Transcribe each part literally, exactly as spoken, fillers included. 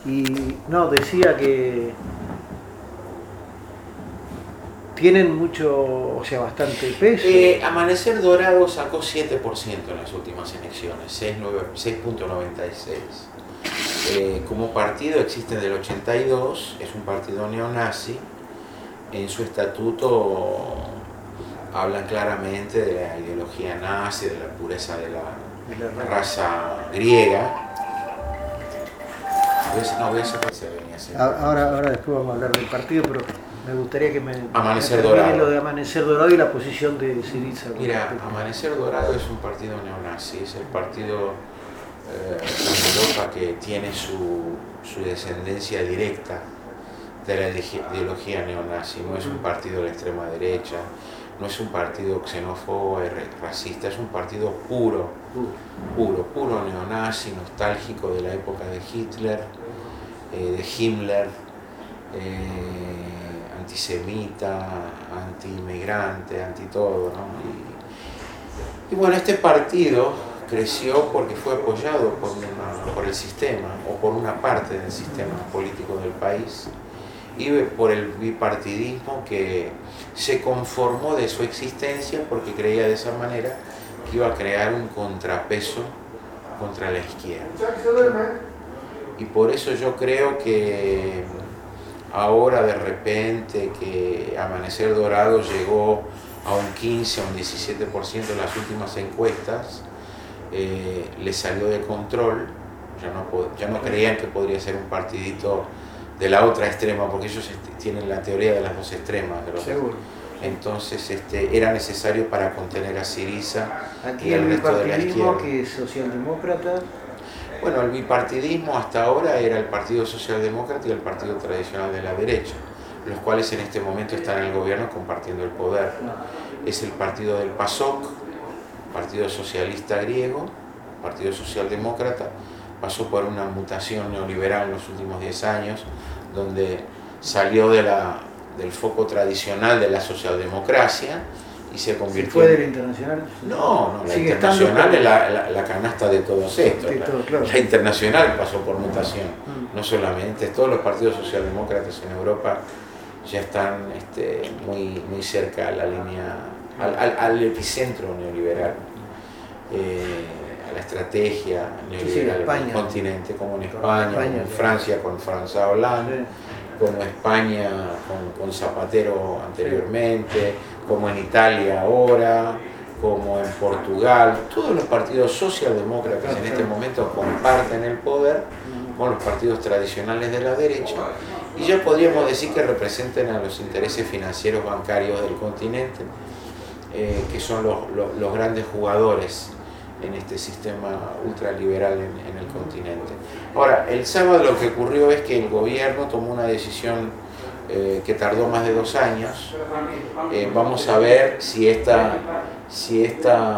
Y no, decía que tienen mucho, o sea, bastante peso. Eh, Amanecer Dorado sacó siete por ciento en las últimas elecciones, seis punto noventa y seis. Eh, como partido existe desde el ochenta y dos, es un partido neonazi. En su estatuto hablan claramente de la ideología nazi, de la pureza de la, de la raza griega. No, voy a hacer se venía hacer. Ahora, ahora después vamos a hablar del partido, pero me gustaría que me Amanecer me Dorado. lo de Amanecer Dorado y la posición de Syriza. Mira, Amanecer Dorado es un partido neonazi, es el partido eh, en Europa que tiene su, su descendencia directa de la ideología neonazi. No es un partido de la extrema derecha, no es un partido xenófobo y racista, es un partido puro, puro, puro neonazi, nostálgico de la época de Hitler, eh, de Himmler, eh, antisemita, anti-inmigrante, anti-todo, ¿no? Y, y bueno, este partido creció porque fue apoyado por, una, por el sistema o por una parte del sistema político del país y por el bipartidismo que se conformó de su existencia porque creía de esa manera que iba a crear un contrapeso contra la izquierda. Y por eso yo creo que ahora de repente que Amanecer Dorado llegó a un quince, a un diecisiete por ciento en las últimas encuestas, eh, le salió de control, ya no, ya no creían que podría ser un partidito de la otra extrema, porque ellos tienen la teoría de las dos extremas. De los Seguro. Entonces este, era necesario para contener a Syriza Aquí y el el resto de la bipartidismo, izquierda. que es socialdemócrata. Bueno, el bipartidismo hasta ahora era el Partido Socialdemócrata y el partido tradicional de la derecha, los cuales en este momento están en el gobierno compartiendo el poder. Es el partido del PASOK, Partido Socialista Griego, Partido Socialdemócrata, pasó por una mutación neoliberal en los últimos diez años, donde salió de la, del foco tradicional de la socialdemocracia y se convirtió... ¿Fue de la internacional? No, no, la Sigue internacional es la, la, la canasta de todos estos. Sí, todo, claro. La, la internacional pasó por mutación, mm. no solamente, todos los partidos socialdemócratas en Europa ya están este, muy, muy cerca a la línea, al, al, al epicentro neoliberal. Eh, la estrategia neoliberal sí, sí, del continente, como en España, España como en Francia con François Hollande, sí. como España con, con Zapatero anteriormente, sí. como en Italia ahora, como en Portugal. Todos los partidos socialdemócratas sí, en este sí. momento comparten el poder con los partidos tradicionales de la derecha y ya podríamos decir que representan a los intereses financieros bancarios del continente, eh, que son los, los, los grandes jugadores en este sistema ultraliberal en, en el continente. Ahora, el sábado lo que ocurrió es que el gobierno tomó una decisión eh, que tardó más de dos años. Eh, vamos a ver si esta, si esta,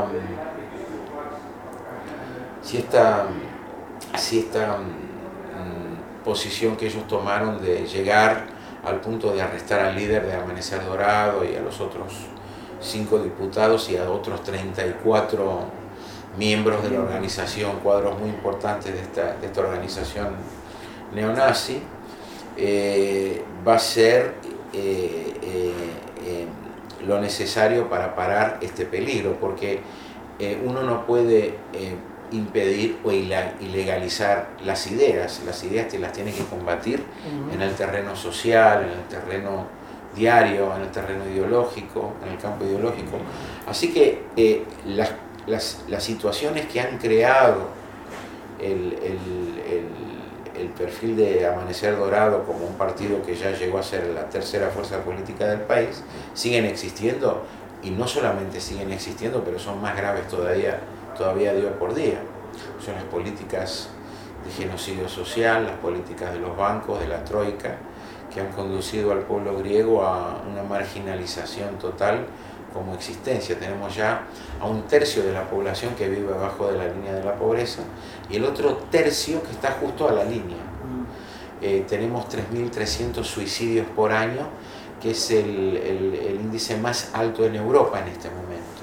si esta, si esta um, posición que ellos tomaron de llegar al punto de arrestar al líder de Amanecer Dorado y a los otros cinco diputados y a otros treinta y cuatro miembros de la organización, cuadros muy importantes de esta, de esta organización neonazi, eh, va a ser eh, eh, eh, lo necesario para parar este peligro, porque eh, uno no puede eh, impedir o ilegalizar las ideas, las ideas te las tiene que combatir uh-huh. en el terreno social, en el terreno diario, en el terreno ideológico, en el campo ideológico. Así que eh, las Las, las situaciones que han creado el, el, el, el perfil de Amanecer Dorado como un partido que ya llegó a ser la tercera fuerza política del país, siguen existiendo y no solamente siguen existiendo, pero son más graves todavía, todavía día por día. Son las políticas de genocidio social, las políticas de los bancos, de la troika, que han conducido al pueblo griego a una marginalización total como existencia. Tenemos ya a un tercio de la población que vive abajo de la línea de la pobreza y el otro tercio que está justo a la línea. Eh, tenemos tres mil trescientos suicidios por año, que es el, el, el índice más alto en Europa en este momento.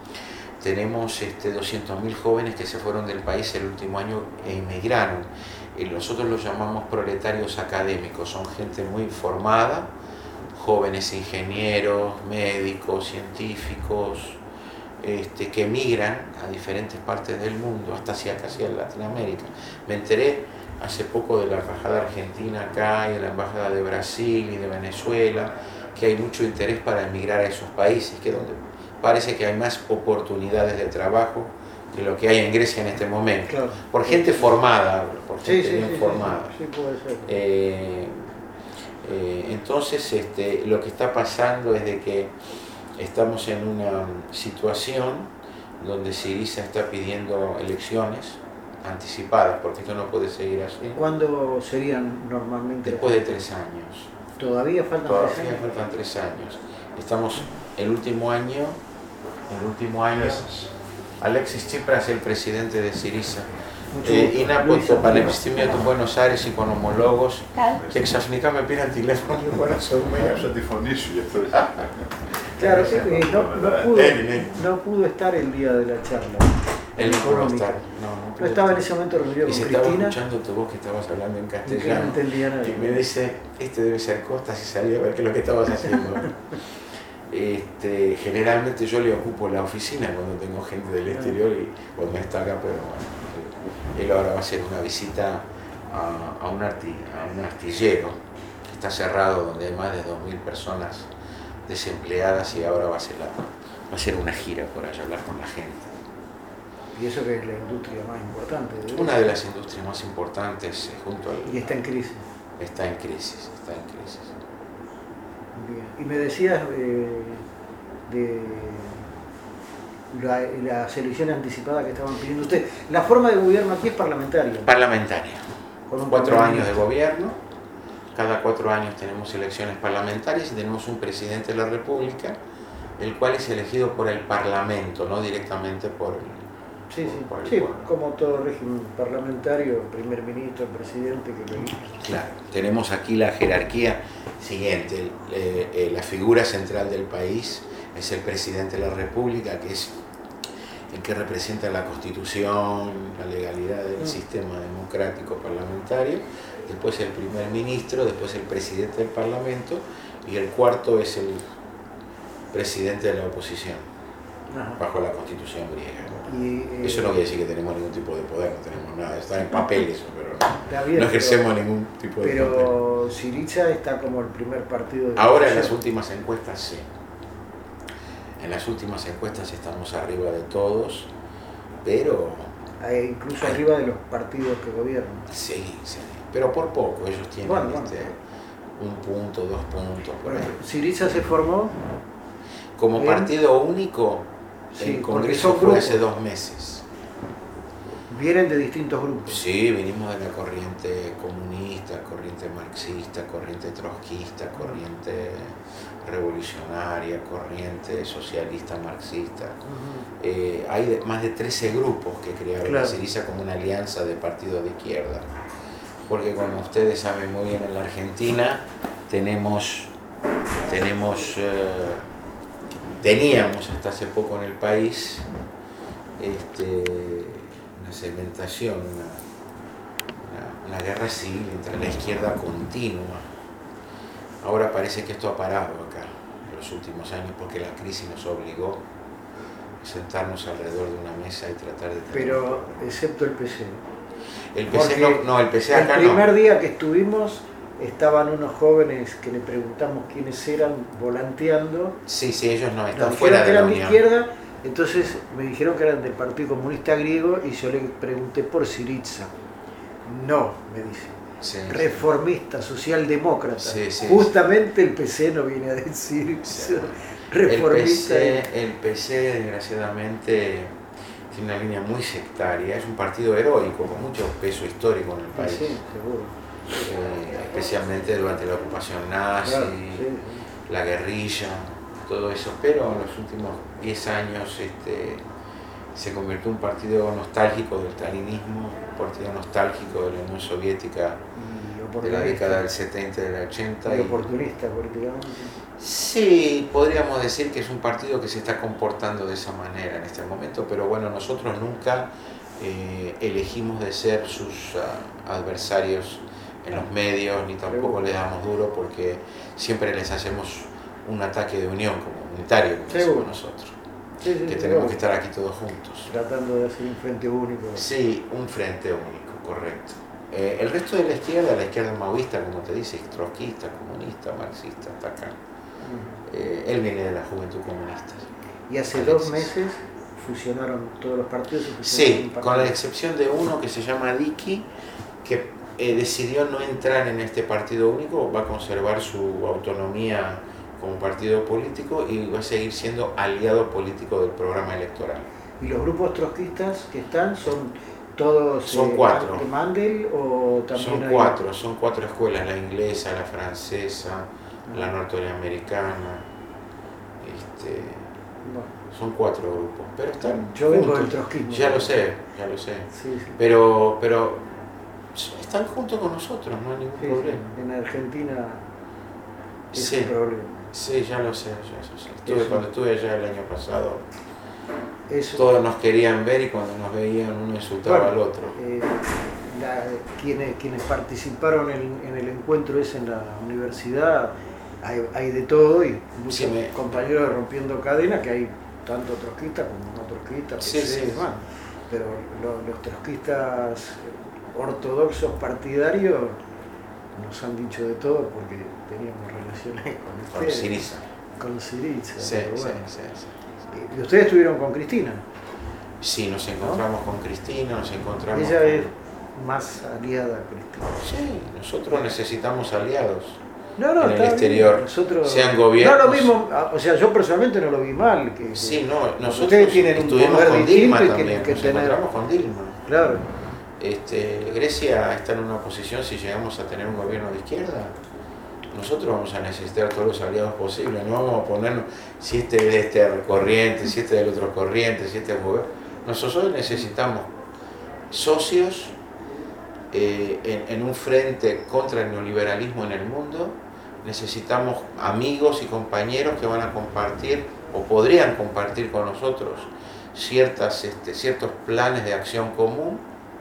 Tenemos este, doscientos mil jóvenes que se fueron del país el último año e emigraron. y nosotros los llamamos proletarios académicos, son gente muy formada, jóvenes ingenieros, médicos, científicos, este, que emigran a diferentes partes del mundo, hasta hacia casi a Latinoamérica. Me enteré hace poco de la embajada argentina acá y de la embajada de Brasil y de Venezuela, que hay mucho interés para emigrar a esos países, que donde parece que hay más oportunidades de trabajo que lo que hay en Grecia en este momento. Claro. Por gente formada, por gente sí, sí, bien sí, formada. Sí, sí, puede ser. Eh, eh, entonces, este, lo que está pasando es de que estamos en una situación donde Syriza está pidiendo elecciones anticipadas, porque esto no puede seguir así. ¿Cuándo serían normalmente? Después de tres años. ¿Todavía faltan Todavía tres años? faltan tres años. Estamos el último año, el último año, Alexis Tsipras, el presidente de Syriza. Ε, είναι από το Πανεπιστήμιο του Buenos Aires οικονομολόγος και ξαφνικά με πήραν τηλέφωνο και μπορώ να σε δούμε. Άκουσα τη φωνή σου γι' αυτό. Claro, sí, eh, no, no, pudo, no pudo estar el día de la charla. Él no pudo estar. No, no, no estaba en ese momento reunido y con se Cristina. Estaba escuchando tu voz que estabas hablando en castellano. No entendía nada. Y me dice, este debe ser Costas, y salí a ver qué es lo que estabas haciendo. Este, generalmente yo le ocupo la oficina cuando tengo gente del exterior y cuando está acá, pero bueno, él ahora va a hacer una visita a, a, un, arti, a un astillero que está cerrado, donde hay más de dos mil personas desempleadas, y ahora va a, hacer la, va a hacer una gira por allá, hablar con la gente. Y eso que es la industria más importante. ¿De una de las industrias más importantes junto al... Y está en crisis. Está en crisis, está en crisis. Bien. Y me decías eh, de la, las elecciones anticipadas que estaban pidiendo ustedes. La forma de gobierno aquí es parlamentaria. Parlamentaria. Con un cuatro años de gobierno. Cada cuatro años tenemos elecciones parlamentarias y tenemos un presidente de la República, el cual es elegido por el Parlamento, no directamente por el... Sí, sí, por el sí como todo régimen parlamentario, primer ministro, presidente que lo elige. Claro, tenemos aquí la jerarquía siguiente, el, eh, eh, la figura central del país es el presidente de la República, que es el que representa la Constitución, la legalidad del mm. sistema democrático parlamentario, después el primer ministro, después el presidente del Parlamento, y el cuarto es el presidente de la oposición, Ajá. bajo la Constitución griega. Y, eh, eso no quiere decir que tenemos ningún tipo de poder, no tenemos nada, está en papel eso, pero no, bien, no ejercemos pero, ningún tipo de pero poder. Pero Syriza está como el primer partido de ahora en las últimas encuestas sí. En las últimas encuestas estamos arriba de todos, pero... Eh, incluso hay, arriba de los partidos que gobiernan. Sí, sí, pero por poco, ellos tienen bueno, este, bueno. un punto, dos puntos, por bueno, ahí. Syriza se formó... Como en... partido único, sí, el Congreso fue hace dos meses. ¿Vienen de distintos grupos? Sí, venimos de la corriente comunista, corriente marxista, corriente trotskista, corriente revolucionaria, corriente socialista marxista. Uh-huh. eh, hay de, más de trece grupos que crearon claro. la Syriza como una alianza de partidos de izquierda. Porque como ustedes saben muy bien, en la Argentina tenemos, tenemos eh, teníamos hasta hace poco en el país este, una segmentación, una, una, una guerra civil entre la izquierda continua. Ahora parece que esto ha parado acá en los últimos años porque la crisis nos obligó a sentarnos alrededor de una mesa y tratar de... Pero excepto el P C. El P C no, no, el P C acá no. El primer día que estuvimos estaban unos jóvenes que le preguntamos quiénes eran volanteando. Sí, sí, ellos no, están fuera de que la eran Unión. De izquierda, entonces me dijeron que eran del Partido Comunista Griego y yo le pregunté por Syriza. No, me dice. Sí, reformista, sí. socialdemócrata. Sí, sí, justamente sí. El P C no viene a decir sí. reformista. El P C, el P C, desgraciadamente, tiene una línea muy sectaria. Es un partido heroico, con mucho peso histórico en el país. Sí, seguro. Eh, especialmente durante la ocupación nazi, claro, sí, sí. la guerrilla, todo eso. Pero en los últimos diez años este, se convirtió en un partido nostálgico del stalinismo, un partido nostálgico de la Unión Soviética de la década del setenta y del ochenta. Y oportunista políticamente. Sí, podríamos decir que es un partido que se está comportando de esa manera en este momento, pero bueno, nosotros nunca eh, elegimos de ser sus uh, adversarios en los medios, ni tampoco les damos duro porque siempre les hacemos un ataque de unión como unitario, como decimos nosotros. Sí, sí, que tenemos que estar aquí todos juntos. Tratando de hacer un frente único. Sí, un frente único, correcto. Eh, el resto de la izquierda, la izquierda maoísta, como te dice, trotskista, comunista, marxista, está acá. Uh-huh. eh, él viene de la Juventud Comunista. Y hace Alexis. dos meses fusionaron todos los partidos. Sí, con la excepción de uno que se llama Diki, que eh, decidió no entrar en este partido único, va a conservar su autonomía como partido político y va a seguir siendo aliado político del programa electoral. ¿Y los grupos trotskistas que están son todos son eh, cuatro. de Mandel o también son hay... cuatro, son cuatro escuelas, la inglesa, la francesa, ah. la norteamericana, este, bueno. son cuatro grupos, pero están yo vengo del trotskismo. Ya lo sé, ya lo sé, sí, sí. pero pero están juntos con nosotros, no hay ningún sí, problema. Sí. En Argentina es sí. un problema. Sí, ya lo sé, ya lo sé. Estuve, cuando estuve allá el año pasado, Eso. Todos nos querían ver y cuando nos veían uno insultaba bueno, al otro. Eh, la, quienes, quienes participaron en, en el encuentro ese en la universidad, hay, hay de todo y muchos sí, me... compañeros rompiendo cadenas, que hay tanto trotskistas como no trotskistas, sí, sí, sí. pero lo, los trotskistas ortodoxos partidarios nos han dicho de todo porque teníamos relaciones con ustedes. Con Syriza. Con Syriza. Sí, bueno. sí, sí, sí. ¿Y ustedes estuvieron con Cristina? Sí, nos encontramos ¿no? con Cristina, nos encontramos Ella con... es más aliada a Cristina. Sí, nosotros necesitamos aliados no, no, en el exterior, nosotros... sean gobiernos... No lo vimos, o sea, yo personalmente no lo vi mal. Que, sí, no, nosotros ustedes tienen estuvimos un con Dilma y también, que nos tener... encontramos con Dilma. Claro. Este, Grecia está en una posición, si llegamos a tener un gobierno de izquierda, nosotros vamos a necesitar todos los aliados posibles, no vamos a ponernos si este es de este corriente, si este es del otro corriente, si este es gobierno. Nosotros necesitamos socios eh, en, en un frente contra el neoliberalismo en el mundo, necesitamos amigos y compañeros que van a compartir o podrían compartir con nosotros ciertas, este, ciertos planes de acción común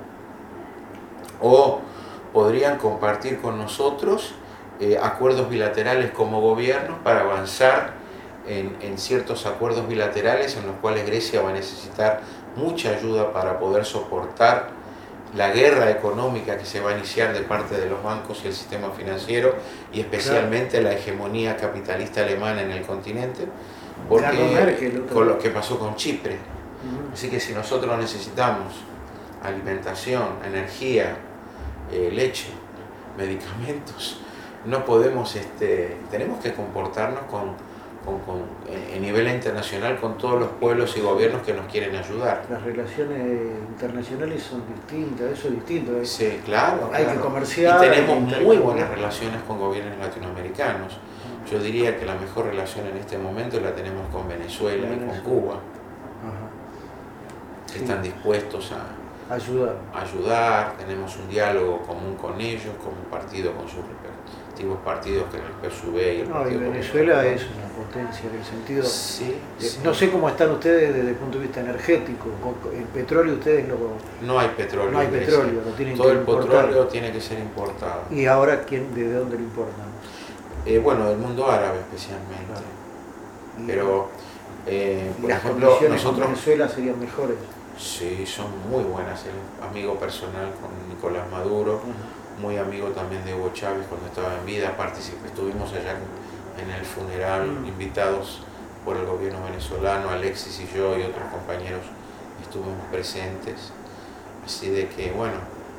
o podrían compartir con nosotros Eh, acuerdos bilaterales como gobiernos para avanzar en, en ciertos acuerdos bilaterales en los cuales Grecia va a necesitar mucha ayuda para poder soportar la guerra económica que se va a iniciar de parte de los bancos y el sistema financiero y especialmente claro. la hegemonía capitalista alemana en el continente, porque con lo que pasó con Chipre. Uh-huh. Así que si nosotros necesitamos alimentación, energía, eh, leche, medicamentos, no podemos, este, tenemos que comportarnos con, con, con, en nivel internacional con todos los pueblos y gobiernos que nos quieren ayudar. Las relaciones internacionales son distintas, eso es distinto. ¿eh? Sí, claro. Hay claro. que comerciar. Y tenemos muy buenas relaciones con gobiernos latinoamericanos. Yo diría que la mejor relación en este momento la tenemos con Venezuela, Venezuela. y con Cuba. Ajá. Que sí. están dispuestos a ayudar. ayudar, tenemos un diálogo común con ellos, como un partido con sus respectivos partidos que es el P S U V y el no, Partido y Venezuela es una potencia en el sentido sí, de, sí. no sé cómo están ustedes desde el punto de vista energético, el petróleo ustedes lo no hay petróleo, no hay petróleo, lo tienen todo que el importar. petróleo tiene que ser importado. ¿Y ahora quién, de dónde lo importan? Eh, bueno, del mundo árabe especialmente. Claro. Pero eh, por las ejemplo condiciones nosotros en Venezuela serían mejores. Sí, son muy buenas. El amigo personal con Nicolás Maduro, uh-huh. muy amigo también de Hugo Chávez cuando estaba en vida, participé, estuvimos allá en el funeral, uh-huh. invitados por el gobierno venezolano, Alexis y yo y otros compañeros estuvimos presentes. Así de que, bueno,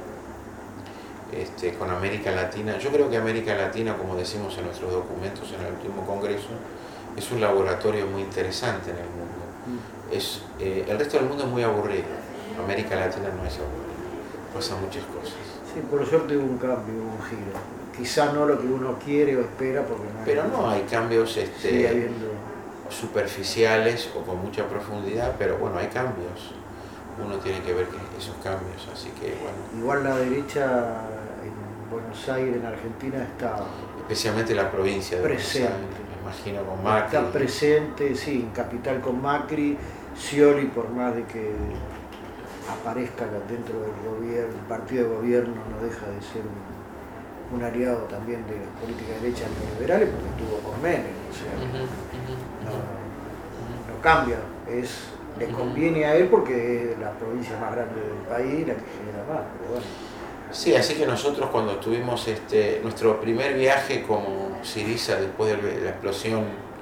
este, con América Latina, yo creo que América Latina, como decimos en nuestros documentos en el último congreso, es un laboratorio muy interesante en el mundo. Es, eh, el resto del mundo es muy aburrido, América Latina no es aburrido, pasan muchas cosas. Sí, por suerte hubo un cambio, hubo un giro. Quizá no lo que uno quiere o espera, porque no Pero no, hay cambios este, habiendo... superficiales o con mucha profundidad, pero bueno, hay cambios. Uno tiene que ver esos cambios, así que bueno. Igual la derecha en Buenos Aires, en Argentina, está... Especialmente la provincia de presente. Buenos Aires, me imagino con Macri. Está presente, sí, en Capital con Macri, Scioli, por más de que aparezca dentro del gobierno, el partido de gobierno no deja de ser un, un aliado también de las políticas derechas neoliberales porque estuvo con Menem, o sea, uh-huh, uh-huh, no, uh-huh. no cambia, es, le conviene a él porque es la provincia más grande del país, la que genera más, pero bueno. Sí, así que nosotros cuando tuvimos este, nuestro primer viaje como Syriza después de la explosión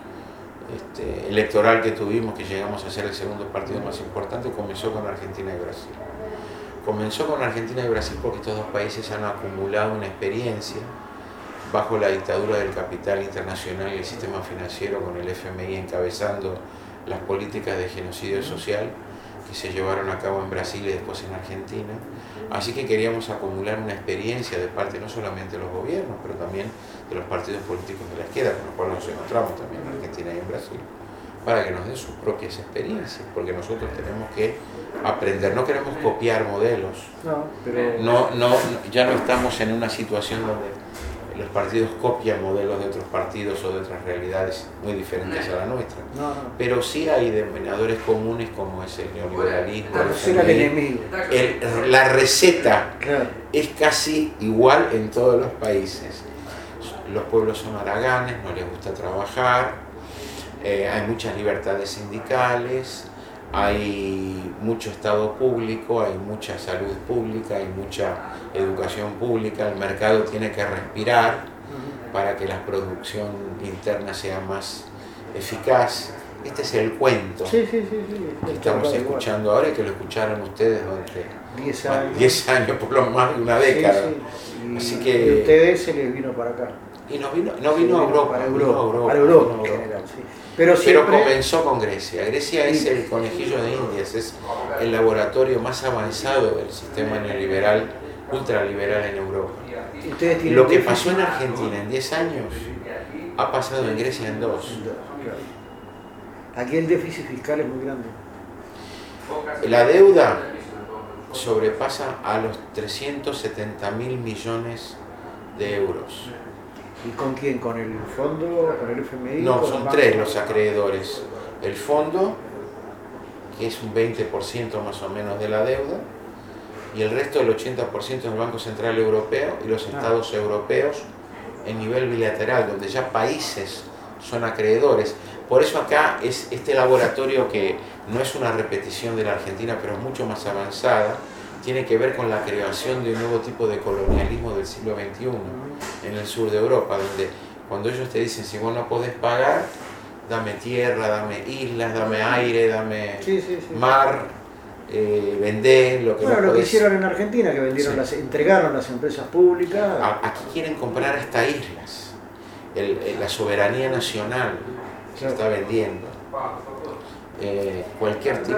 este, electoral que tuvimos, que llegamos a ser el segundo partido más importante, comenzó con Argentina y Brasil. Comenzó con Argentina y Brasil porque estos dos países han acumulado una experiencia bajo la dictadura del capital internacional y el sistema financiero, con el F M I encabezando las políticas de genocidio social que se llevaron a cabo en Brasil y después en Argentina. Así que queríamos acumular una experiencia de parte no solamente de los gobiernos, pero también de los partidos políticos de la izquierda, con los cuales nos encontramos también en Argentina y en Brasil, para que nos den sus propias experiencias, porque nosotros tenemos que aprender, no queremos copiar modelos. No, pero... no, no, ya no estamos en una situación donde los partidos copian modelos de otros partidos o de otras realidades muy diferentes a la nuestra. No, no. Pero sí hay denominadores comunes como es el neoliberalismo, el el enemigo. El, la receta claro. es casi igual en todos los países. Los pueblos son haraganes, no les gusta trabajar, eh, hay muchas libertades sindicales, hay mucho Estado público, hay mucha salud pública, hay mucha educación pública, el mercado tiene que respirar para que la producción interna sea más eficaz. Este es el cuento sí, sí, sí, sí. que estamos escuchando ahora y que lo escucharon ustedes durante diez años, diez años por lo más de una década. Sí, sí. Y, Así que, y ustedes se les vino para acá. Y no vino, no vino, a Europa, para Europa, vino a Europa, para Europa, vino a en Europa. general, sí. Pero, siempre... Pero comenzó con Grecia. Grecia es el conejillo de Indias, es el laboratorio más avanzado del sistema neoliberal, ultraliberal en Europa. Lo que pasó en Argentina en diez años ha pasado en Grecia en dos. Aquí el déficit fiscal es muy grande. La deuda sobrepasa a los trescientos setenta mil millones de euros. ¿Y con quién? ¿Con el fondo? ¿Con el F M I? No, son tres los acreedores. El fondo, que es un veinte por ciento más o menos de la deuda, y el resto del ochenta por ciento del Banco Central Europeo y los estados ah. europeos en nivel bilateral, donde ya países son acreedores. Por eso acá es este laboratorio, que no es una repetición de la Argentina, pero es mucho más avanzada, tiene que ver con la creación de un nuevo tipo de colonialismo del siglo veintiuno en el sur de Europa, donde cuando ellos te dicen, si vos no podés pagar, dame tierra, dame islas, dame aire, dame sí, sí, sí. mar, eh, vendé lo que bueno, no lo podés. que hicieron en Argentina, que vendieron sí. las, entregaron las empresas públicas. Aquí quieren comprar hasta islas, el, el, la soberanía nacional se claro. está vendiendo, eh, cualquier tipo.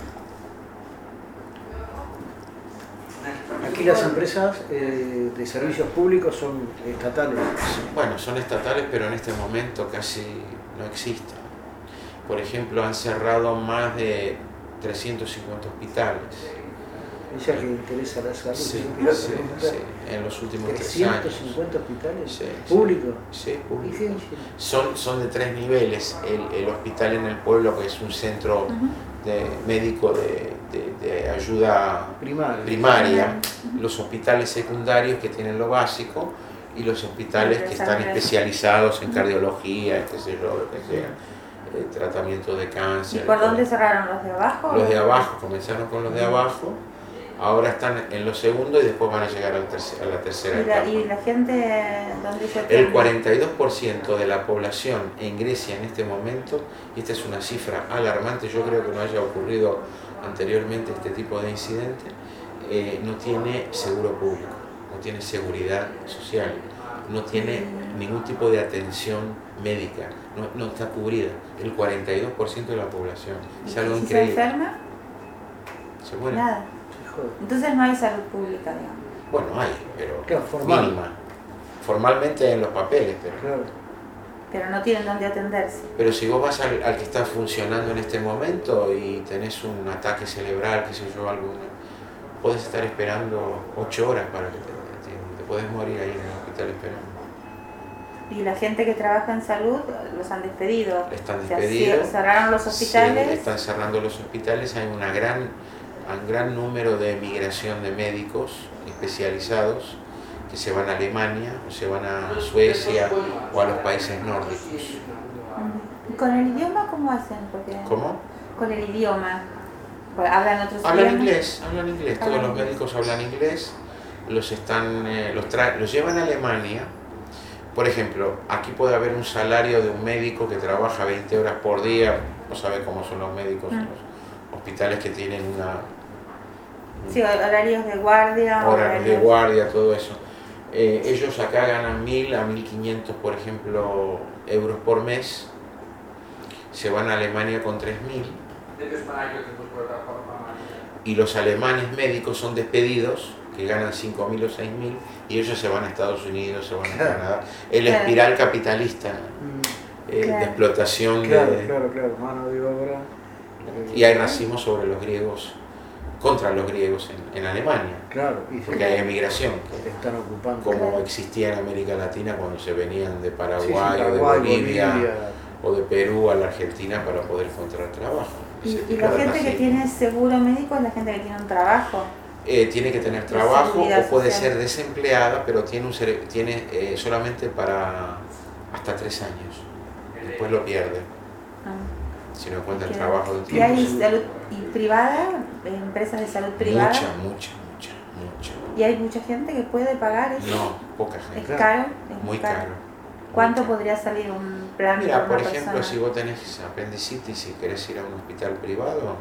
Aquí las empresas eh, de servicios públicos son estatales. Bueno, son estatales, pero en este momento casi no existen. Por ejemplo, han cerrado más de trescientos cincuenta hospitales. Ella que interesa la salud. Sí, sí, sí, en los últimos tres años. ¿trescientos cincuenta hospitales sí, públicos? Sí, públicos. Son, son de tres niveles. El, el hospital en el pueblo, que es un centro uh-huh. de, médico de, de, de ayuda primaria. primaria, los hospitales secundarios, que tienen lo básico, y los hospitales que están especializados en cardiología, qué sé yo, lo que sea, eh, tratamiento de cáncer. ¿Y por dónde cerraron los de abajo? Los de abajo, comenzaron con los de abajo, ahora están en lo segundo y después van a llegar al tercer, a la tercera ¿Y la, etapa. ¿Y la gente dónde se atiende? El cuarenta y dos por ciento de la población en Grecia en este momento, y esta es una cifra alarmante, yo creo que no haya ocurrido anteriormente este tipo de incidente, eh, no tiene seguro público, no tiene seguridad social, no tiene ningún tipo de atención médica, no, no está cubrida, el cuarenta y dos por ciento de la población. Es algo ¿Si increíble. se enferma? Se muere. Nada. Entonces no hay salud pública, digamos. Bueno, hay, pero claro, formal. mínima. Formalmente en los papeles, pero... Claro. Pero no tienen dónde atenderse. Pero si vos vas al, al que está funcionando en este momento y tenés un ataque cerebral, qué sé yo, algo, podés estar esperando ocho horas para que te atiendan. Te podés morir ahí en el hospital esperando. ¿Y la gente que trabaja en salud los han despedido? Están despedidos. ¿Cerraron los hospitales? Sí, están cerrando los hospitales. Hay una gran un gran número de emigración de médicos especializados que se van a Alemania o se van a Suecia o a los países nórdicos. ¿Con el idioma cómo hacen? Porque ¿Cómo? Con el idioma. ¿Hablan otros Hablan idiomas? inglés, hablan inglés, todos Hablan los inglés. médicos hablan inglés, los, están, eh, los, tra los llevan a Alemania. Por ejemplo, aquí puede haber un salario de un médico que trabaja veinte horas por día, no sabe cómo son los médicos en Mm. los hospitales que tienen una... Sí, horarios de guardia. Horarios de guardia, todo eso. Eh, ellos acá ganan mil a mil quinientos, por ejemplo, euros por mes, se van a Alemania con tres mil. Y los alemanes médicos son despedidos, que ganan cinco mil o seis mil, y ellos se van a Estados Unidos, se van a Claro. Canadá. El Claro. espiral capitalista Mm, eh, Claro. de explotación Claro, de... claro, claro, mano de obra. eh, Y hay racismo sobre los griegos, contra los griegos en, en Alemania, Claro, y porque hay emigración, se están ocupando. como Claro. existía en América Latina cuando se venían de Sí, sí, Paraguay, Paraguay, o de Bolivia, Bolivia. o de Perú a la Argentina para poder encontrar trabajo. Y, Ese y tipo la de gente que racismo. tiene seguro médico es la gente que tiene un trabajo. Eh, tiene que tener trabajo seguridad o puede social. ser desempleada, pero tiene, un cere- tiene eh, solamente para hasta tres años. Después lo pierde Ah, si no encuentra el ¿y trabajo de ¿Y tiempo. hay salud y privada? ¿Empresas de salud privada? Mucha, mucha, mucha, mucha. ¿Y hay mucha gente que puede pagar eso? No, poca ¿Es gente. Claro. caro? ¿Es Muy caro. ¿Cuánto Muy caro. podría salir un plan Mira, para por una ejemplo, persona? si vos tenés apendicitis y querés ir a un hospital privado,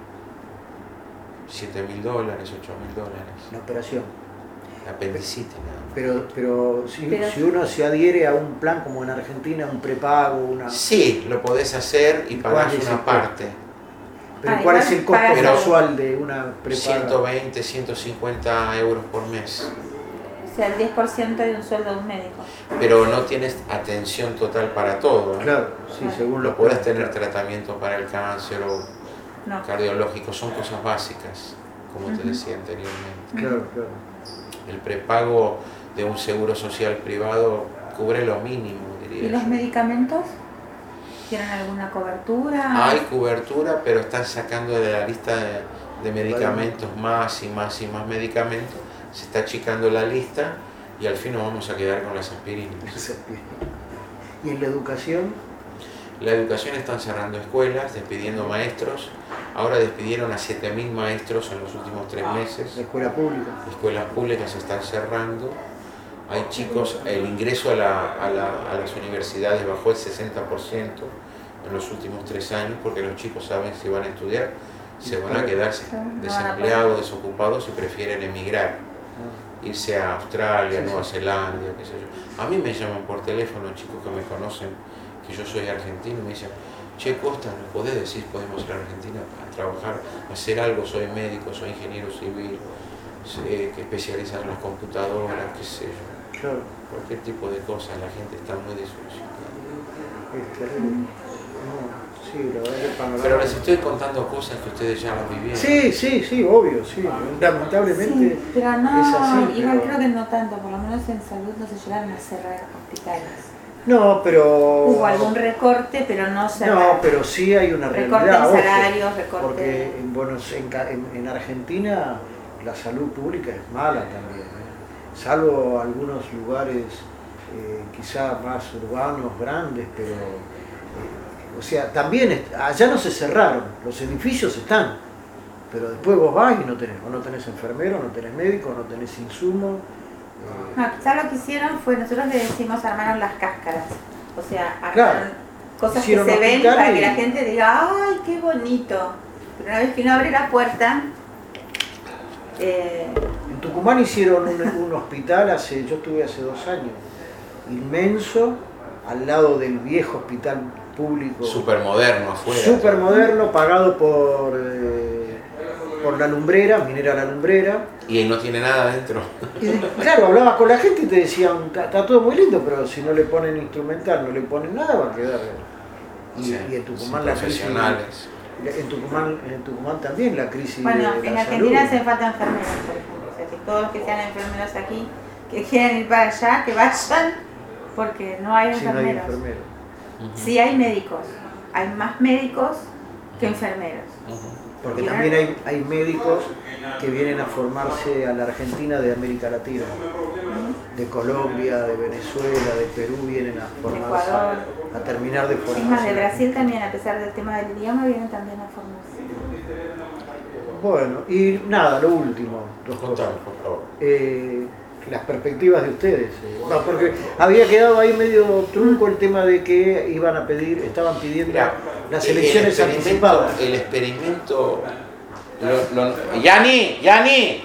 siete mil dólares, ocho mil dólares. La operación. Apendicitis nada más. Pero, pero, si, Pero- si uno se adhiere a un plan como en Argentina, un prepago, una... Sí, lo podés hacer y ¿Cuál pagás es una el parte. Pero Ah, ¿cuál igual es el costo pagas Pero- mensual de una prepaga? ciento veinte, ciento cincuenta euros por mes. O sea, el diez por ciento de un sueldo de un médico. Pero no tienes atención total para todo. ¿eh? Claro, sí, Claro. según No los puedes planes, tener claro. tratamiento para el cáncer o No. cardiológico, son cosas básicas, como te Ujú. decía anteriormente. Claro, claro. El prepago de un seguro social privado cubre lo mínimo, diría ¿Y los yo. medicamentos? ¿Tienen alguna cobertura? Hay cobertura, pero están sacando de la lista de, de medicamentos más y más y más medicamentos. Se está achicando la lista y al fin nos vamos a quedar con las aspirinas. ¿Y en la educación? La educación están cerrando escuelas, despidiendo maestros. Ahora despidieron a siete mil maestros en los últimos tres meses. La escuela pública. Escuelas públicas se están cerrando. Hay chicos, el ingreso a, la, a, la, a las universidades bajó el sesenta por ciento en los últimos tres años porque los chicos saben si van a estudiar, se van a quedar desempleados, desocupados y prefieren emigrar, irse a Australia, Sí, sí. Nueva Zelanda, qué sé yo. A mí me llaman por teléfono chicos que me conocen, que yo soy argentino, y me dicen, che Costa, ¿nos podés decir podemos ir a Argentina a trabajar, a hacer algo? Soy médico, soy ingeniero civil, sé que especializa en las computadoras, qué sé yo. Claro. Cualquier tipo de cosas, la gente está muy desilusionada. Es terrible. No, sí, la verdad que el panorama- Pero les estoy contando cosas que ustedes ya las vivieron. Sí, sí, sí, obvio, sí. Lamentablemente Sí, pero no, es así. igual pero- creo que no tanto, por lo menos en salud no se llegaron a cerrar hospitales. No, pero... Hubo algún recorte, pero no cerrar. No, pero sí hay una Recorte realidad. en ojo, salarios, recorte- Porque en, Buenos- en, ca- en- en Argentina la salud pública es mala también, ¿eh? Salvo algunos lugares eh, quizá más urbanos, grandes, pero... eh, o sea, también est- allá no se cerraron, los edificios están, pero después vos vas y no tenés, o no tenés enfermero, no tenés médico, no tenés insumo. eh, No, quizá lo que hicieron fue, nosotros le decimos armaron las cáscaras. O sea, armaron Claro. cosas que Hicieron se ven hospitales para que y- la gente diga, ¡ay, qué bonito! Pero una vez que uno abre la puerta, eh, En Tucumán hicieron un, un hospital, hace, yo estuve hace dos años, inmenso, al lado del viejo hospital público, Súper moderno afuera. súper moderno, pagado por, eh, por la lumbrera, Minera La Lumbrera. Y no tiene nada adentro. Y claro, hablabas con la gente y te decían, está está todo muy lindo, pero si no le ponen instrumental, no le ponen nada, va a quedar. Y, Sí, y en Tucumán sí, la crisis. profesionales. En Tucumán, en Tucumán también la crisis bueno, de en la Argentina salud. hacen falta enfermeros, por ejemplo. O sea, que todos los que sean enfermeros aquí, que quieran ir para allá, que vayan, porque no hay Si no hay enfermeros. enfermeros. Ujú. Sí hay médicos, hay más médicos que enfermeros. Ujú. Porque también hay, hay médicos que vienen a formarse a la Argentina de América Latina, de Colombia, de Venezuela, de Perú, vienen a formarse, Ecuador, a terminar de formarse. Es más, de Brasil también, a pesar del tema del idioma, vienen también a formarse. Bueno, y nada, lo último, doctor. Contame, por favor. Eh, las perspectivas de ustedes. Eh. No, porque había quedado ahí medio trunco el tema de que iban a pedir, estaban pidiendo Mirá, las el elecciones experimento- anticipadas. El experimento... Lo, lo, ¡Yani! ¡Yani!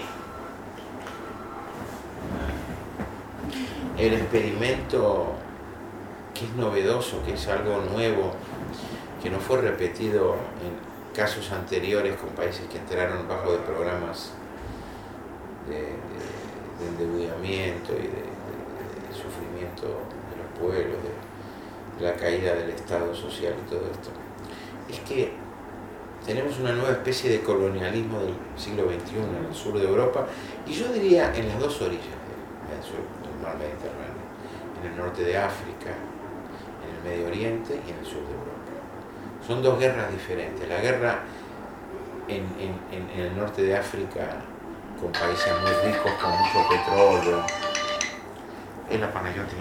El experimento que es novedoso, que es algo nuevo, que no fue repetido en casos anteriores con países que entraron bajo de programas de, de, de endeudamiento y de, de, de sufrimiento de los pueblos, de, de la caída del Estado social y todo esto, es que tenemos una nueva especie de colonialismo del siglo veintiuno en el sur de Europa, y yo diría en las dos orillas del sur del mar Mediterráneo, en el norte de África, en el Medio Oriente y en el sur de Europa. Son dos guerras diferentes. La guerra en, en, en, en el norte de África, con países muy ricos, con mucho petróleo, es la Panayoti.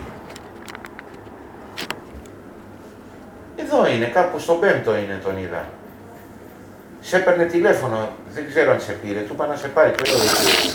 Εδώ είναι, κάπου στο πέμπτο είναι τον είδα. Σε έπαιρνε τηλέφωνο, δεν ξέρω αν σε πήρε, του είπα να σε πάρει, pero de que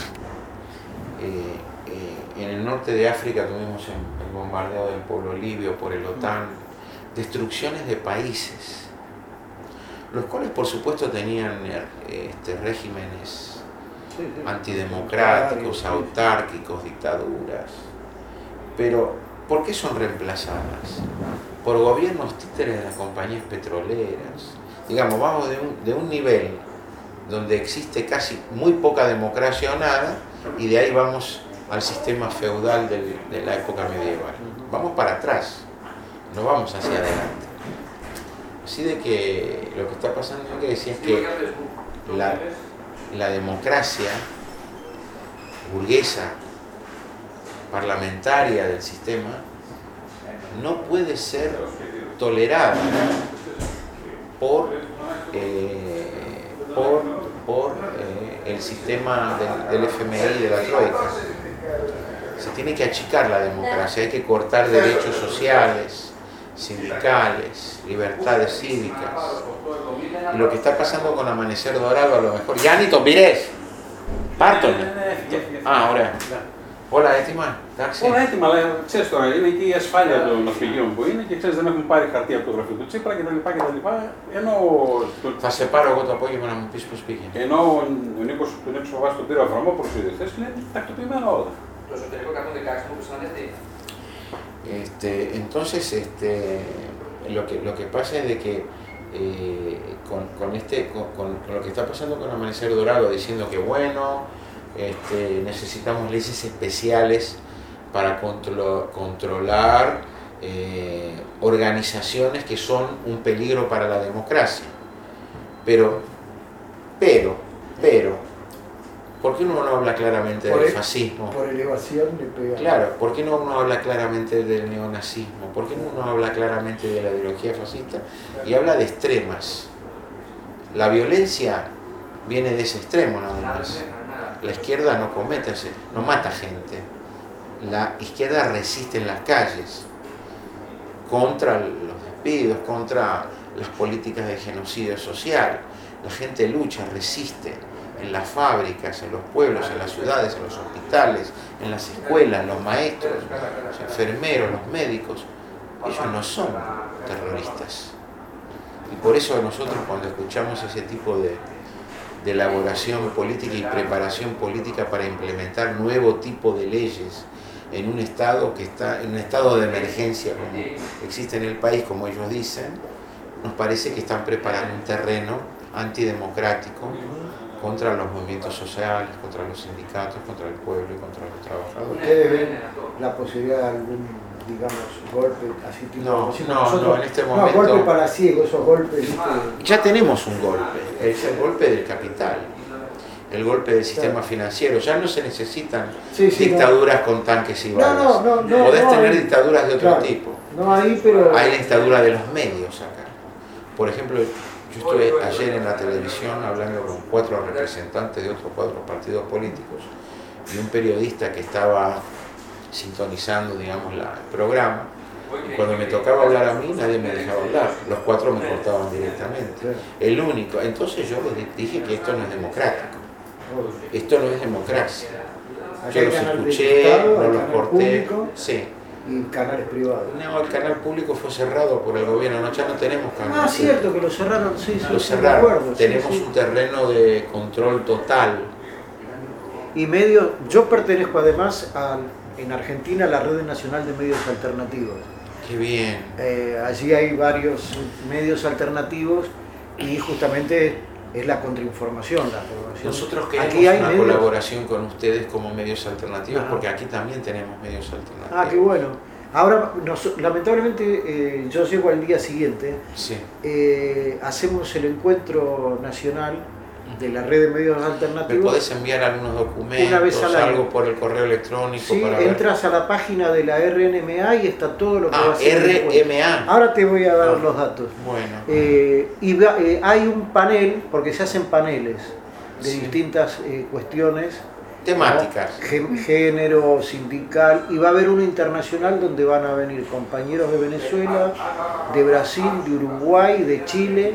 eh, eh, en el norte de África tuvimos el, el bombardeo del pueblo libio por el OTAN, destrucciones de países, los cuales por supuesto tenían este, regímenes Sí, sí. antidemocráticos, autárquicos, dictaduras, pero ¿por qué son reemplazadas? Por gobiernos títeres de las compañías petroleras. Digamos, vamos de un, de un nivel donde existe casi muy poca democracia o nada, y de ahí vamos al sistema feudal del, de la época medieval. Vamos para atrás, no vamos hacia adelante. Así de que lo que está pasando, lo que decía es que la, la democracia burguesa, parlamentaria del sistema, no puede ser tolerada por, eh, por, por eh, el sistema del, del F M I, de la Troika. Se tiene que achicar la democracia, hay que cortar derechos sociales, sindicales, libertades cívicas. Y lo que está pasando con Amanecer Dorado, a lo mejor... ¡Γιάννη, τον πήρες! Πάρτον! Α, ωραία. Όλα έτοιμα, εντάξει. Όλα έτοιμα, αλλά ξέρεις τώρα, είναι και η ασφάλεια των ναυπηγείων που είναι και ξέρεις δεν έχουν πάρει χαρτί από το γραφείο του Τσίπρα κτλ. Ενώ, Θα σε πάρω εγώ το απόγευμα να μου πεις πώς πήγαινε. ενώ ο Νίκος του Νίκος Φοβάς τον πήρε Αβραμόπουλος οι διευθύνσεις λένε τακτοποιημένα όλα. Το εσωτερικό εκατόν δεκαέξι που συναντηθεί. Este, entonces, este, lo que lo que pasa es de que eh, con, con este, con, con, con lo que está pasando con Amanecer Dorado, diciendo que bueno, este, necesitamos leyes especiales para contro, controlar eh, organizaciones que son un peligro para la democracia. Pero, pero, pero, ¿por qué uno no habla claramente Por del el- fascismo? Por elevación le pega. Claro, ¿por qué no uno habla claramente del neonazismo? ¿Por qué no uno habla claramente de la ideología fascista y habla de extremas? La violencia viene de ese extremo nada más. La izquierda no comete, no mata gente. La izquierda resiste en las calles contra los despidos, contra las políticas de genocidio social. La gente lucha, resiste en las fábricas, en los pueblos, en las ciudades, en los hospitales, en las escuelas, los maestros, los enfermeros, los médicos. Ellos no son terroristas. Y por eso nosotros cuando escuchamos ese tipo de, de elaboración política y preparación política para implementar nuevo tipo de leyes en un estado que está en un estado de emergencia como existe en el país, como ellos dicen, nos parece que están preparando un terreno antidemocrático contra los movimientos sociales, contra los sindicatos, contra el pueblo y contra los trabajadores. ¿Ustedes ven la posibilidad de algún, digamos, golpe así tipo? No, como no, nosotros- no, en este No, momento- golpe para ciego, esos golpes, ¿viste? Ya tenemos un golpe, es el golpe del capital, el golpe del sistema financiero. Ya no se necesitan Sí, sí, dictaduras con tanques y balas. No, no, no, no, Podés no, tener hay- dictaduras de otro claro, tipo. No ahí, pero... Hay la dictadura de los medios acá. Por ejemplo, Yo estuve ayer en la televisión hablando con cuatro representantes de otros cuatro partidos políticos y un periodista que estaba sintonizando, digamos, la, el programa. Y cuando me tocaba hablar a mí, nadie me dejaba hablar. Los cuatro me cortaban directamente. El único. Entonces yo les dije que esto no es democrático. Esto no es democracia. Yo los escuché, no los corté. Sí. Y canales privados. No, el canal público fue cerrado por el gobierno, no, ya no tenemos canal. Ah, cierto, que lo cerraron, sí, sí. Lo cerraron. Acuerdo, tenemos sí, sí. un terreno de control total. Y medio, yo pertenezco además a, en Argentina a la Red Nacional de Medios Alternativos. Qué bien. Eh, allí hay varios medios alternativos y justamente es la contrainformación. La Nosotros queremos aquí hay una medios... colaboración con ustedes como medios alternativos. Ajá. Porque aquí también tenemos medios alternativos. Ah, qué bueno. Ahora, nos, lamentablemente, eh, yo llego al día siguiente, sí. eh, hacemos el encuentro nacional de la red de medios alternativos. ¿Me podés enviar algunos documentos, una vez al algo por el correo electrónico? Sí, para entras ver? a la página de la R N M A y está todo lo que ah, va a ser. R M A. Ahora te voy a dar ah, los datos. Bueno. Eh, y va, eh, hay un panel, porque se hacen paneles de sí. distintas eh, cuestiones. Temáticas. ¿no? Género, sindical, y va a haber uno internacional donde van a venir compañeros de Venezuela, de Brasil, de Uruguay, de Chile,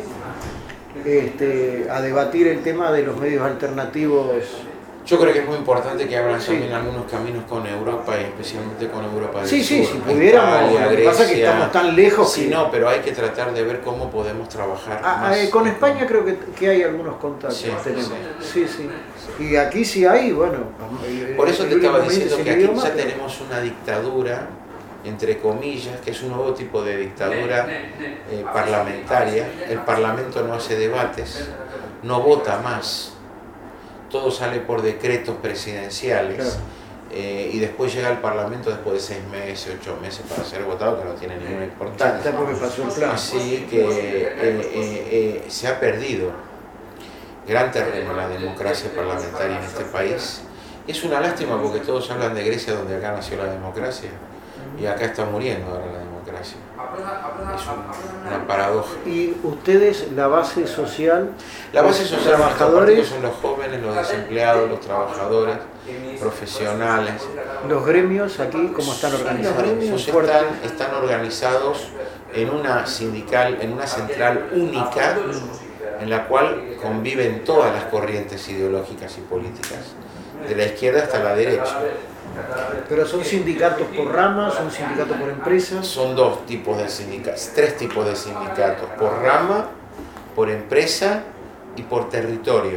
Este, a debatir el tema de los medios alternativos. Yo creo que es muy importante que abran sí. también algunos caminos con Europa y especialmente con Europa del sí, Sur. Sí, si pudiéramos, Italia, lo que Grecia, pasa es que estamos tan lejos. Sí, que... no, pero hay que tratar de ver cómo podemos trabajar ah, más. Eh, con España creo que, que hay algunos contactos. Sí, tenemos. Sí, sí, sí. Y aquí sí hay, bueno. Por eso te estaba diciendo que aquí idioma, ya pero... tenemos una dictadura, entre comillas, que es un nuevo tipo de dictadura eh, parlamentaria. El Parlamento no hace debates, no vota más, todo sale por decretos presidenciales. Claro. Eh, y después llega al Parlamento después de seis meses, ocho meses para ser votado, que no tiene ninguna importancia. Pasó el plan. Así que eh, eh, eh, se ha perdido gran terreno la democracia parlamentaria en este país. Es una lástima porque todos hablan de Grecia, donde acá nació la democracia. Y acá está muriendo ahora la democracia. Es un, una paradoja. ¿Y ustedes, la base social? La base social trabajadores son los jóvenes, los desempleados, los trabajadores, profesionales. ¿Los gremios aquí cómo están organizados? Los gremios están, están organizados en una sindical, en una central única, en la cual conviven todas las corrientes ideológicas y políticas, de la izquierda hasta la derecha. ¿Pero son sindicatos por ramas, son sindicatos por empresas? Son dos tipos de sindicatos, tres tipos de sindicatos, por rama, por empresa y por territorio.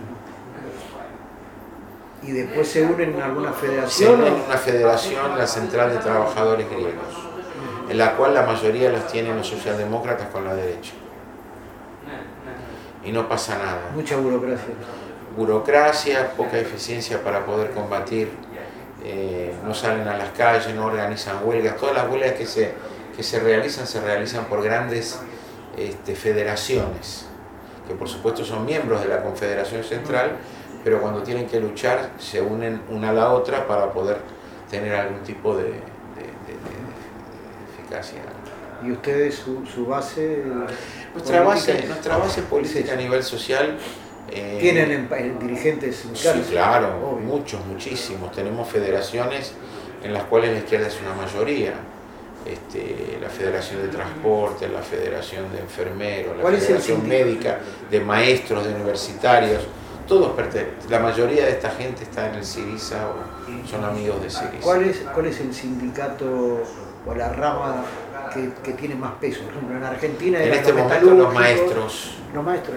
¿Y después se unen en alguna federación? Se unen en una federación, la Central de Trabajadores Griegos, en la cual la mayoría las tienen los socialdemócratas con la derecha. Y no pasa nada. Mucha burocracia. Burocracia, poca eficiencia para poder combatir. Eh, no salen a las calles, no organizan huelgas. Todas las huelgas que se, que se realizan, se realizan por grandes este, federaciones, que por supuesto son miembros de la Confederación Central, pero cuando tienen que luchar se unen una a la otra para poder tener algún tipo de, de, de, de, de eficacia. ¿Y ustedes, su, su base? Nuestra base, nuestra base política a nivel social. Eh, ¿Tienen en, en dirigentes sindicales? Sí, claro, obvio. Muchos, muchísimos. Tenemos federaciones en las cuales la izquierda es una mayoría. Este, la Federación de Transporte, la Federación de Enfermeros, la Federación Médica, de Maestros, de Universitarios. Todos pertenecen. La mayoría de esta gente está en el Syriza o son amigos de Syriza. ¿Cuál es, cuál es el sindicato o la rama que, que tiene más peso? Por ejemplo, en Argentina... En este momento los maestros. Los maestros.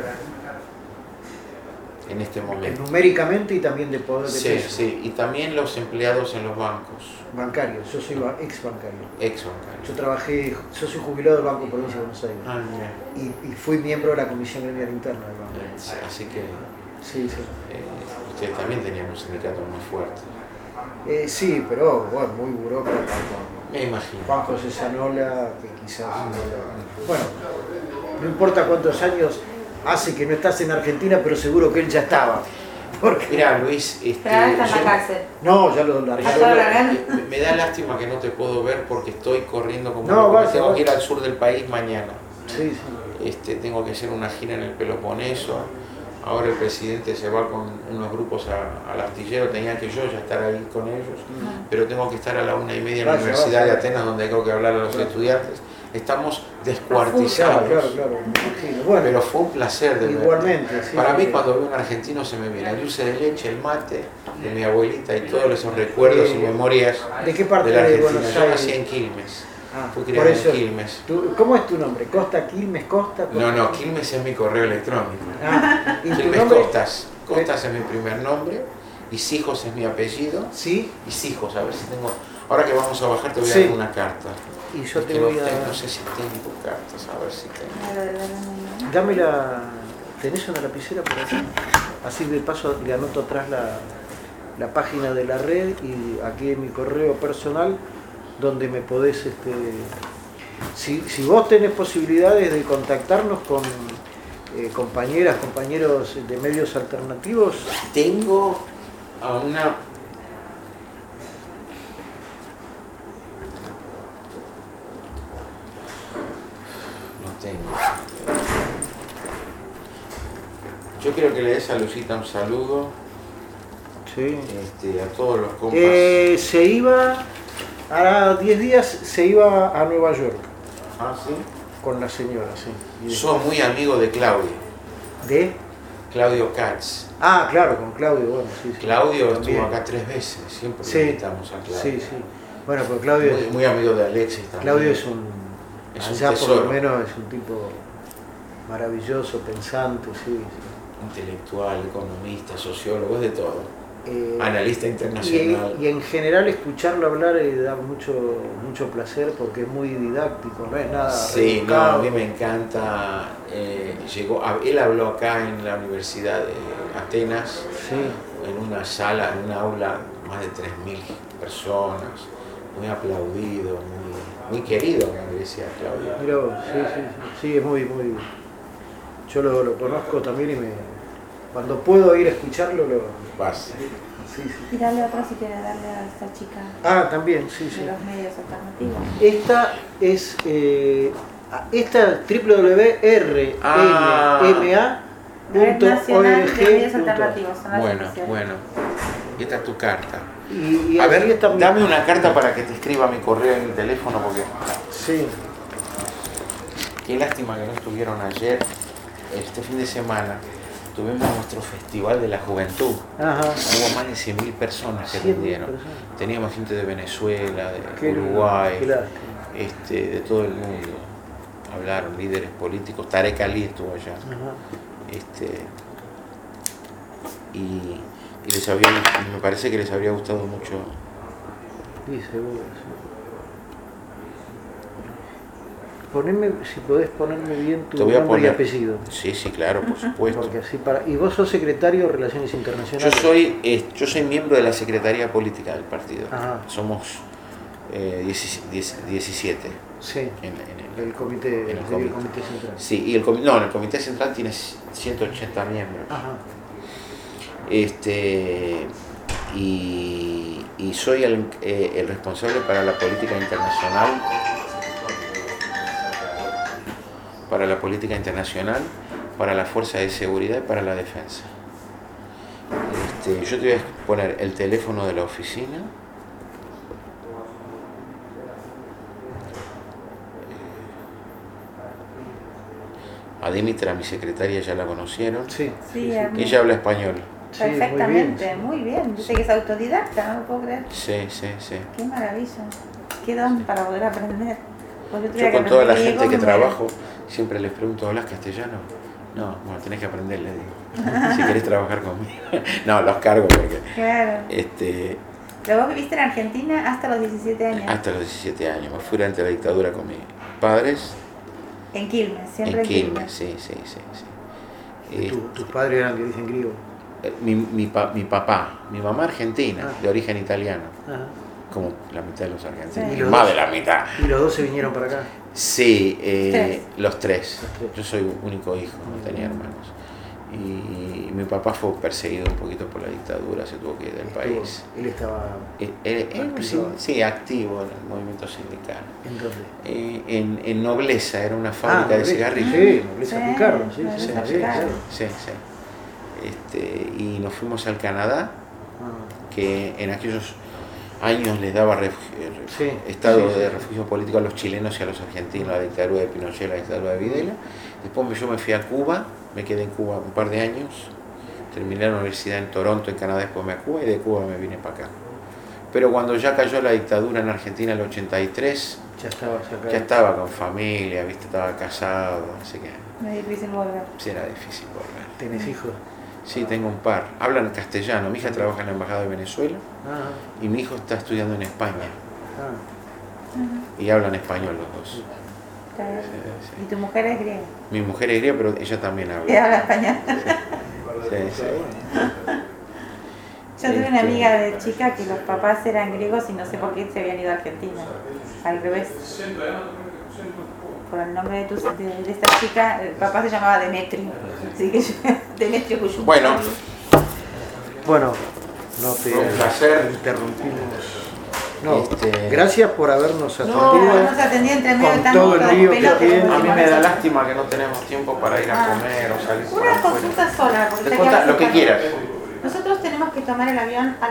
En este momento. Numéricamente y también de poder de sí, peso. Sí, y también los empleados en los bancos. Bancarios, yo soy ex bancario. Ex bancario. Yo trabajé, yo soy jubilado del Banco Provincia de Buenos Aires. Ah, mira. Y, y fui miembro de la Comisión Gremial Interna del banco. Sí, así que sí, sí. Eh, ustedes también tenían un sindicato muy fuerte. Eh, sí, pero bueno, muy burócrata. Me imagino. Juan José Zanola, que quizás... Mm. Bueno, no importa cuántos años hace que no estás en Argentina, pero seguro que él ya estaba. Porque... Mira, Luis, este, pero ahora está en la cárcel. No, ya lo largué. Me, me da lástima que no te puedo ver porque estoy corriendo como no, loco. vaya, Tengo vaya. que ir al sur del país mañana. Sí, sí. Este, tengo que hacer una gira en el Peloponeso. Ahora el presidente se va con unos grupos a- al astillero, tenía que yo ya estar ahí con ellos, pero tengo que estar a la una y media en la Vaya, Universidad vaya. de Atenas, donde tengo que hablar a los Claro. estudiantes. Estamos Claro, descuartizados. claro, claro, me imagino. Bueno, Pero fue un placer de verdad. igualmente, sí. Para mí, cuando veo un argentino, se me viene el dulce de leche, el mate de mi abuelita y todos esos recuerdos y Eh, memorias ¿de qué parte de la de Argentina. Buenos Yo Aires? nací en Quilmes, Ah, fui por criado eso, en Quilmes. tú- ¿cómo es tu nombre? ¿Costa, Quilmes, Costa? No, no, Quilmes es mi correo electrónico. Ah, ¿y tu Quilmes nombre? Costas. Costas es mi primer nombre, y Sijos es mi apellido. Sí, Y Sijos, a ver si tengo. Ahora que vamos a bajar, te voy a Sí. dar una carta. y yo Es te que voy no, a... tengo- no sé si tengo cartas, a ver si tengo. Dame la... ¿Tenés una lapicera por aquí? Así de paso le anoto atrás la, la página de la red y aquí en mi correo personal donde me podés... Este, si, si vos tenés posibilidades de contactarnos con eh, compañeras, compañeros de medios alternativos, Tengo a una. No tengo. Yo quiero que le des a Lucita un saludo, sí. este, a todos los compas. Eh, se iba, hará diez días se iba a Nueva York Ah, ¿sí? con la señora, sí. Y de- Soy muy amigo de Claudio, ¿De? Claudio Katz. Ah, claro, con Claudio, bueno, sí, sí. Claudio También. estuvo acá tres veces, siempre Sí. le invitamos a Claudio. Sí, sí. Bueno, pues Claudio, Muy, muy amigo de Alexis también. Claudio es un, Es un allá por tesoro. lo menos es un tipo maravilloso, pensante, sí. sí. Intelectual, economista, sociólogo, es de todo. Eh, Analista y, internacional. y en general escucharlo hablar eh, da mucho, mucho placer porque es muy didáctico, no es nada Sí, no, rebuscado. a mí me encanta. eh, llegó, a- él habló acá en la Universidad de Atenas, Sí. en una sala, en una aula, más de tres mil personas, muy aplaudido, muy, muy querido, me decía Claudio. Mirá vos, sí, sí, sí, sí, es muy, muy... Yo lo, lo conozco también y me... Cuando puedo ir a escucharlo, lo... Vas. Sí, sí. Y dale otra si quieres darle a esta chica Ah, también, sí, de sí. los medios alternativos. Esta es... Eh, esta w w w punto r Ah. n m a Red punto Nacional de Medios org punto Alternativos. Son las Bueno, iniciales. bueno. Y esta es tu carta. Y, y A aquí ver, está mi- dame una carta para que te escriba mi correo en mi teléfono, porque Sí, qué lástima que no estuvieron ayer, este fin de semana. Tuvimos nuestro Festival de la Juventud. ajá. Hubo más de cien mil personas que cien mil atendieron. personas. Teníamos gente de Venezuela, de Qué- Uruguay, qué lástima. este, de todo el mundo. Hablaron líderes políticos. Tarek Ali estuvo allá. Ajá. Este, y, y les había, y me parece que les habría gustado mucho. Sí, seguro, sí. Poneme, si podés ponerme bien tu Te voy a nombre y poner- apellido. Sí, sí, claro, por supuesto. Porque así para... Y vos sos secretario de Relaciones Yo Internacionales. soy, eh, yo soy miembro de la Secretaría Política del partido. Ajá. Somos eh, diecisiete Sí, en, en el, el comité, en el el comité. comité central. Sí, y el, comi- no, el Comité Central tiene ciento ochenta miembros. Ajá. Este, y, y soy el, eh, el responsable para la política internacional, para la política internacional, para la fuerza de seguridad y para la defensa. Este, yo te voy a poner el teléfono de la oficina. A Dimitra, mi secretaria, ya la conocieron. Sí, Sí, sí, a mí. Ella habla español. Sí, muy Perfectamente, bien. muy bien. Dice que es autodidacta, no lo puedo creer. Sí, sí, sí. Qué maravilla. Qué don para poder aprender. Porque otro Yo día con que toda la aprendí gente que griego, me- trabajo siempre les pregunto, ¿hablas castellano? No, bueno, tenés que aprender, les digo. Si querés trabajar conmigo. No, los cargo porque Claro. este, Pero vos viviste en Argentina hasta los diecisiete años. hasta los diecisiete años. Me fui durante la dictadura con mis padres En Quilmes, siempre en en Quilmes. Quilmes. Sí, sí, sí. sí. Y Eh, tu- tus padres eran que dicen griego. mi, mi, pa- mi papá, mi mamá argentina, Ah. de origen italiano, Ajá. como la mitad de los argentinos, Sí. Y los más dos- de la mitad. Y los dos se vinieron para acá. Sí, eh, Tres. los tres. Los tres. Yo soy único hijo, no tenía hermanos. Y mi papá fue perseguido un poquito por la dictadura, se tuvo que ir del Estuvo- país. Él estaba. Él, él- él, activo. sí, sí, activo en el movimiento sindical. ¿En dónde? Eh, en, en Nobleza, era una fábrica de Nobleza. cigarrillos. Sí, Nobleza Sí, Picardo, sí, sí, Nobleza sí, Picardo. sí. Sí, sí. Este, y nos fuimos al Canadá, Ah, que en aquellos años les daba ref- Sí, estado sí, sí, de sí. refugio político a los chilenos y a los argentinos, la dictadura de Pinochet, la dictadura de Videla. Después me- yo me fui a Cuba, me quedé en Cuba un par de años, terminé la universidad en Toronto, en Canadá, después me a Cuba y de Cuba me vine para acá. Pero cuando ya cayó la dictadura en Argentina en el ochenta y tres, Ya estaba acá. ya estaba con familia, ¿viste? Estaba casado, así que Muy difícil volver. sí era difícil volver. ¿Tenés hijos? Sí, tengo un par. Hablan castellano, mi hija trabaja en la Embajada de Venezuela Ah, y mi hijo está estudiando en España ah. y hablan español los dos. Está bien. Sí, sí. Y tu mujer es griega. Mi mujer es griega, pero ella también Que habla. habla español. Sí, sí. Yo tuve una Este- amiga de chica que los papás eran griegos y no sé por qué se habían ido a Argentina. Al revés. Por el nombre de, tu, de, de esta chica, el papá se llamaba Demetrio. Así que yo, Demetrio Cuyum. Bueno. Bueno, no te Fue un placer. interrumpimos. No, Este- gracias por habernos No, atendido. nos atendí entre medio Con de tanto todo el de lío que pelota, tiene. como A mí decimos me da nosotros. lástima que no tenemos tiempo para ir a Ah. comer o salir por Una afuera. consulta sola, porque Te ya que contá hablas lo que español. quieras. Nosotros tenemos que tomar el avión a